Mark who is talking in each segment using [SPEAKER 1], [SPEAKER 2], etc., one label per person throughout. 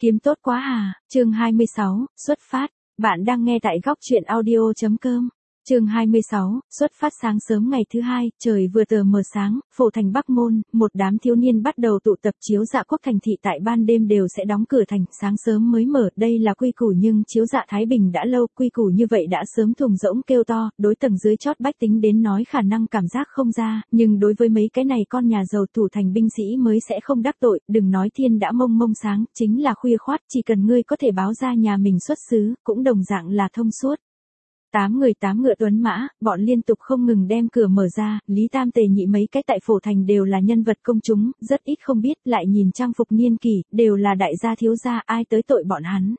[SPEAKER 1] Kiếm tốt quá à, chương 26, xuất phát. Bạn đang nghe tại góc truyện audio.com. Chương 26, xuất phát. Sáng sớm ngày thứ hai, trời vừa tờ mờ sáng, phổ thành Bắc Môn, một đám thiếu niên bắt đầu tụ tập. Chiếu dạ quốc thành thị tại ban đêm đều sẽ đóng cửa thành, sáng sớm mới mở, đây là quy củ, nhưng chiếu dạ Thái Bình đã lâu, quy củ như vậy đã sớm thùng rỗng kêu to, đối tầng dưới chót bách tính đến nói khả năng cảm giác không ra, nhưng đối với mấy cái này con nhà giàu thủ thành binh sĩ mới sẽ không đắc tội, đừng nói thiên đã mông mông sáng, chính là khuya khoát, chỉ cần ngươi có thể báo ra nhà mình xuất xứ, cũng đồng dạng là thông suốt. 8 người 8 ngựa tuấn mã, bọn liên tục không ngừng đem cửa mở ra, Lý Tam Tề Nhị mấy cái tại phổ thành đều là nhân vật công chúng, rất ít không biết, lại nhìn trang phục niên kỷ, đều là đại gia thiếu gia, ai tới tội bọn hắn.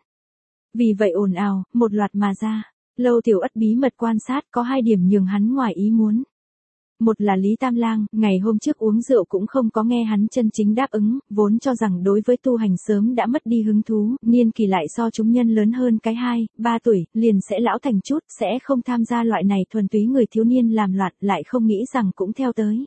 [SPEAKER 1] Vì vậy ồn ào, một loạt mà ra. Lâu Tiểu Ất bí mật quan sát, có 2 điểm nhường hắn ngoài ý muốn. Một là Lý Tam Lang, ngày hôm trước uống rượu cũng không có nghe hắn chân chính đáp ứng, vốn cho rằng đối với tu hành sớm đã mất đi hứng thú, niên kỳ lại so chúng nhân lớn hơn cái 2-3 tuổi, liền sẽ lão thành chút, sẽ không tham gia loại này thuần túy người thiếu niên làm loạn, lại không nghĩ rằng cũng theo tới.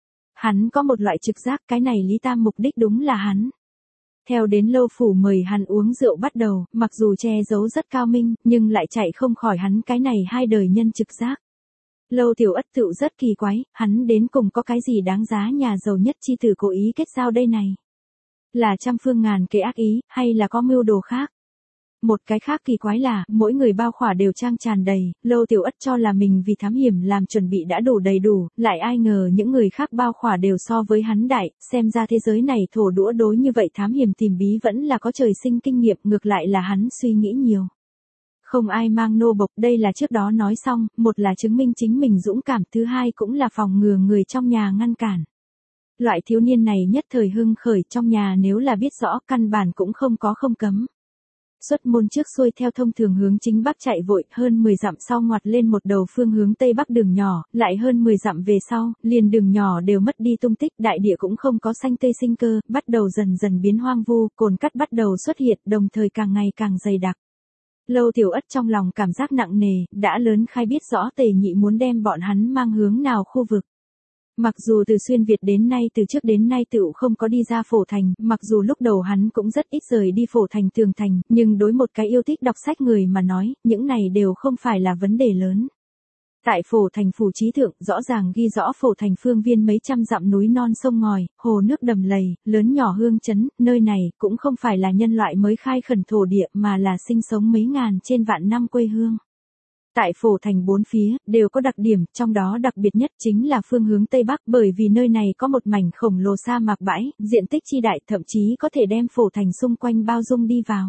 [SPEAKER 1] Hắn có một loại trực giác, cái này Lý Tam mục đích đúng là hắn. Theo đến Lâu phủ mời hắn uống rượu bắt đầu, mặc dù che giấu rất cao minh, nhưng lại chạy không khỏi hắn cái này 2 đời nhân trực giác. Lâu Tiểu Ất tựu rất kỳ quái, hắn đến cùng có cái gì đáng giá nhà giàu nhất chi tử cố ý kết giao đây này? Là trăm phương ngàn kế ác ý, hay là có mưu đồ khác? Một cái khác kỳ quái là, mỗi người bao khỏa đều trang tràn đầy, Lâu Tiểu Ất cho là mình vì thám hiểm làm chuẩn bị đã đủ đầy đủ, lại ai ngờ những người khác bao khỏa đều so với hắn đại, xem ra thế giới này thổ đũa đối như vậy thám hiểm tìm bí vẫn là có trời sinh kinh nghiệm, ngược lại là hắn suy nghĩ nhiều. Không ai mang nô bộc, đây là trước đó nói xong, một là chứng minh chính mình dũng cảm, thứ hai cũng là phòng ngừa người trong nhà ngăn cản. Loại thiếu niên này nhất thời hưng khởi, trong nhà nếu là biết rõ, căn bản cũng không có không cấm. Xuất môn trước xuôi theo thông thường hướng chính bắc chạy vội, hơn 10 dặm sau ngoặt lên một đầu phương hướng tây bắc đường nhỏ, lại hơn 10 dặm về sau, liền đường nhỏ đều mất đi tung tích, đại địa cũng không có xanh tươi sinh cơ, bắt đầu dần dần biến hoang vu, cồn cắt bắt đầu xuất hiện, đồng thời càng ngày càng dày đặc. Lâu Tiểu Ất trong lòng cảm giác nặng nề, đã lớn khai biết rõ Tề Nhị muốn đem bọn hắn mang hướng nào khu vực. Mặc dù từ xuyên Việt đến nay, từ trước đến nay tựu không có đi ra phổ thành, mặc dù lúc đầu hắn cũng rất ít rời đi phổ thành tường thành, nhưng đối một cái yêu thích đọc sách người mà nói, những này đều không phải là vấn đề lớn. Tại phổ thành phủ trí thượng, rõ ràng ghi rõ phổ thành phương viên mấy trăm dặm núi non sông ngòi, hồ nước đầm lầy, lớn nhỏ hương chấn, nơi này cũng không phải là nhân loại mới khai khẩn thổ địa mà là sinh sống mấy ngàn trên vạn năm quê hương. Tại phổ thành 4 phía, đều có đặc điểm, trong đó đặc biệt nhất chính là phương hướng Tây Bắc, bởi vì nơi này có một mảnh khổng lồ sa mạc bãi, diện tích chi đại, thậm chí có thể đem phổ thành xung quanh bao dung đi vào.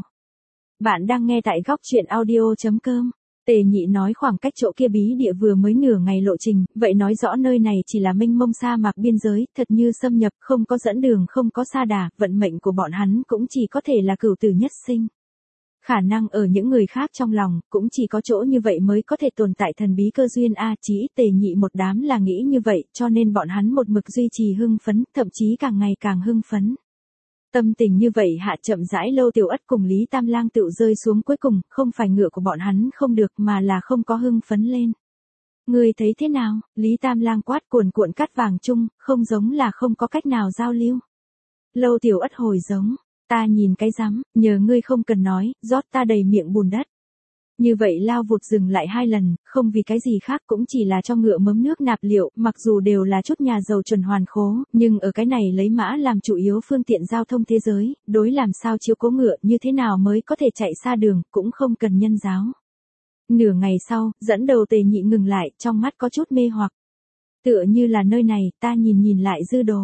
[SPEAKER 1] Bạn đang nghe tại góc truyện audio.com. Tề Nhị nói khoảng cách chỗ kia bí địa vừa mới nửa ngày lộ trình, vậy nói rõ nơi này chỉ là mênh mông sa mạc biên giới, thật như xâm nhập, không có dẫn đường, không có sa đà, vận mệnh của bọn hắn cũng chỉ có thể là cửu tử nhất sinh. Khả năng ở những người khác trong lòng, cũng chỉ có chỗ như vậy mới có thể tồn tại thần bí cơ duyên a, chỉ ít Tề Nhị một đám là nghĩ như vậy, cho nên bọn hắn một mực duy trì hưng phấn, thậm chí càng ngày càng hưng phấn. Tâm tình như vậy hạ chậm rãi Lâu Tiểu Ất cùng Lý Tam Lang tựu rơi xuống cuối cùng, không phải ngựa của bọn hắn không được mà là không có hưng phấn lên. Ngươi thấy thế nào? Lý Tam Lang quát, cuồn cuộn cắt vàng chung, không giống là không có cách nào giao lưu. Lâu Tiểu Ất hồi giống, ta nhìn cái rắm, nhờ ngươi không cần nói, rót ta đầy miệng bùn đất. Như vậy lao vụt dừng lại 2 lần, không vì cái gì khác, cũng chỉ là cho ngựa mớm nước nạp liệu, mặc dù đều là chút nhà giàu chuẩn hoàn khố, nhưng ở cái này lấy mã làm chủ yếu phương tiện giao thông thế giới, đối làm sao chiếu cố ngựa, như thế nào mới có thể chạy xa đường, cũng không cần nhân giáo. Nửa ngày sau, dẫn đầu Tề Nhị ngừng lại, trong mắt có chút mê hoặc. Tựa như là nơi này, ta nhìn lại dư đồ.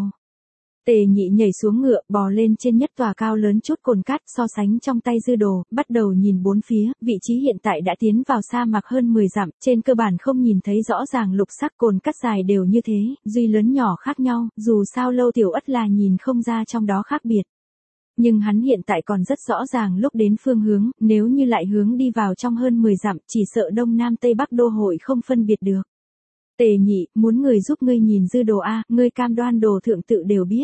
[SPEAKER 1] Tề Nhị nhảy xuống ngựa, bò lên trên nhất tòa cao lớn chút cồn cát, so sánh trong tay dư đồ, bắt đầu nhìn 4 phía, vị trí hiện tại đã tiến vào sa mạc hơn 10 dặm, trên cơ bản không nhìn thấy rõ ràng lục sắc, cồn cát dài đều như thế, duy lớn nhỏ khác nhau, dù sao Lâu Tiểu Ất là nhìn không ra trong đó khác biệt. Nhưng hắn hiện tại còn rất rõ ràng lúc đến phương hướng, nếu như lại hướng đi vào trong hơn 10 dặm, chỉ sợ đông nam tây bắc đô hội không phân biệt được. Tề Nhị, muốn người giúp ngươi nhìn dư đồ a, ngươi cam đoan đồ thượng tự đều biết.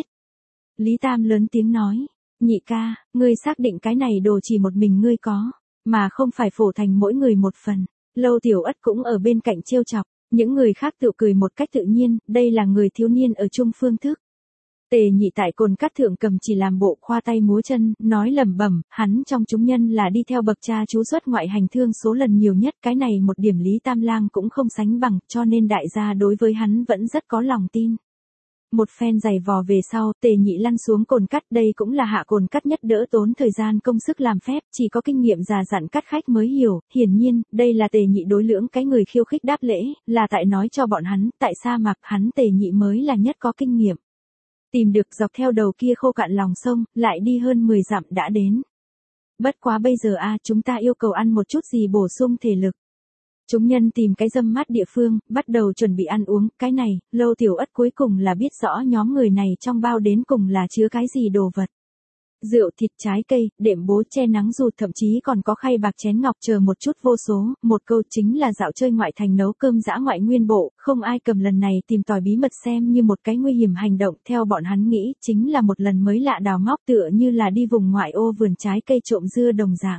[SPEAKER 1] Lý Tam lớn tiếng nói, Nhị ca, ngươi xác định cái này đồ chỉ một mình ngươi có, mà không phải phổ thành mỗi người một phần. Lâu Tiểu Ất cũng ở bên cạnh trêu chọc, những người khác tự cười một cách tự nhiên, đây là người thiếu niên ở chung phương thức. Tề Nhị tại cồn cát thượng cầm chỉ làm bộ khoa tay múa chân, nói lẩm bẩm, hắn trong chúng nhân là đi theo bậc cha chú xuất ngoại hành thương số lần nhiều nhất, cái này một điểm Lý Tam Lang cũng không sánh bằng, cho nên đại gia đối với hắn vẫn rất có lòng tin. Một phen giày vò về sau, Tề Nhị lăn xuống cồn cắt, đây cũng là hạ cồn cắt nhất đỡ tốn thời gian công sức làm phép, chỉ có kinh nghiệm già dặn cắt khách mới hiểu, hiển nhiên, đây là Tề Nhị đối lưỡng cái người khiêu khích đáp lễ, là tại nói cho bọn hắn, tại sa mạc hắn Tề Nhị mới là nhất có kinh nghiệm. Tìm được dọc theo đầu kia khô cạn lòng sông, lại đi hơn 10 dặm đã đến. Bất quá bây giờ chúng ta yêu cầu ăn một chút gì bổ sung thể lực. Chúng nhân tìm cái râm mát địa phương, bắt đầu chuẩn bị ăn uống, cái này, Lâu Tiểu Ất cuối cùng là biết rõ nhóm người này trong bao đến cùng là chứa cái gì đồ vật. Rượu, thịt, trái cây, đệm bố, che nắng dù thậm chí còn có khay bạc chén ngọc chờ một chút vô số, một câu chính là dạo chơi ngoại thành nấu cơm dã ngoại nguyên bộ, không ai cầm lần này tìm tòi bí mật xem như một cái nguy hiểm hành động, theo bọn hắn nghĩ, chính là một lần mới lạ đào móc tựa như là đi vùng ngoại ô vườn trái cây trộm dưa đồng dạng.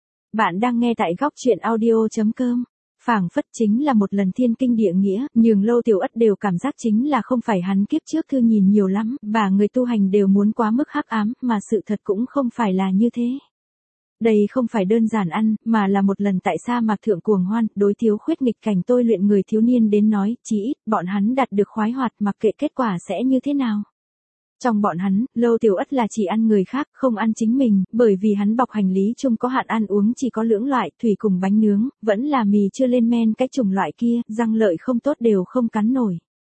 [SPEAKER 1] Bạn đang nghe tại góc truyện audio.com. Phảng phất chính là một lần thiên kinh địa nghĩa, nhường Lâu Tiểu Ất đều cảm giác chính là không phải hắn kiếp trước thư nhìn nhiều lắm, và người tu hành đều muốn quá mức hắc ám, mà sự thật cũng không phải là như thế. Đây không phải đơn giản ăn, mà là một lần tại sa mạc thượng cuồng hoan, đối thiếu khuyết nghịch cảnh tôi luyện người thiếu niên đến nói, chí ít, bọn hắn đạt được khoái hoạt mặc kệ kết quả sẽ như thế nào. Trong bọn hắn, Lâu Tiểu Ất là chỉ ăn người khác, không ăn chính mình, bởi vì hắn bọc hành lý chung có hạn ăn uống chỉ có lưỡng loại, thủy cùng bánh nướng, vẫn là mì chưa lên men cái chủng loại kia, răng lợi không tốt đều không cắn nổi.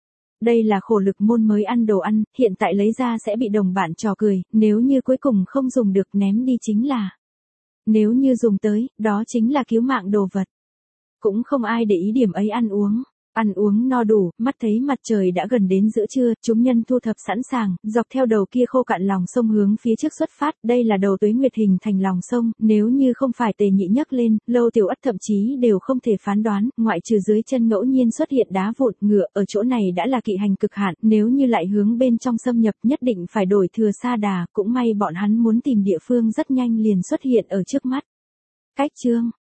[SPEAKER 1] Đây là khổ lực môn mới ăn đồ ăn, hiện tại lấy ra sẽ bị đồng bạn trò cười, nếu như cuối cùng không dùng được ném đi chính là. Nếu như dùng tới, đó chính là cứu mạng đồ vật. Cũng không ai để ý điểm ấy ăn uống. Ăn uống no đủ, mắt thấy mặt trời đã gần đến giữa trưa, chúng nhân thu thập sẵn sàng, dọc theo đầu kia khô cạn lòng sông hướng phía trước xuất phát, đây là đầu Tuế Nguyệt hình thành lòng sông, nếu như không phải Tề Nhị nhấc lên, Lâu Tiểu Ất thậm chí đều không thể phán đoán, ngoại trừ dưới chân ngẫu nhiên xuất hiện đá vụn, ngựa, ở chỗ này đã là kỵ hành cực hạn, nếu như lại hướng bên trong xâm nhập nhất định phải đổi thừa sa đà, cũng may bọn hắn muốn tìm địa phương rất nhanh liền xuất hiện ở trước mắt. Cách chương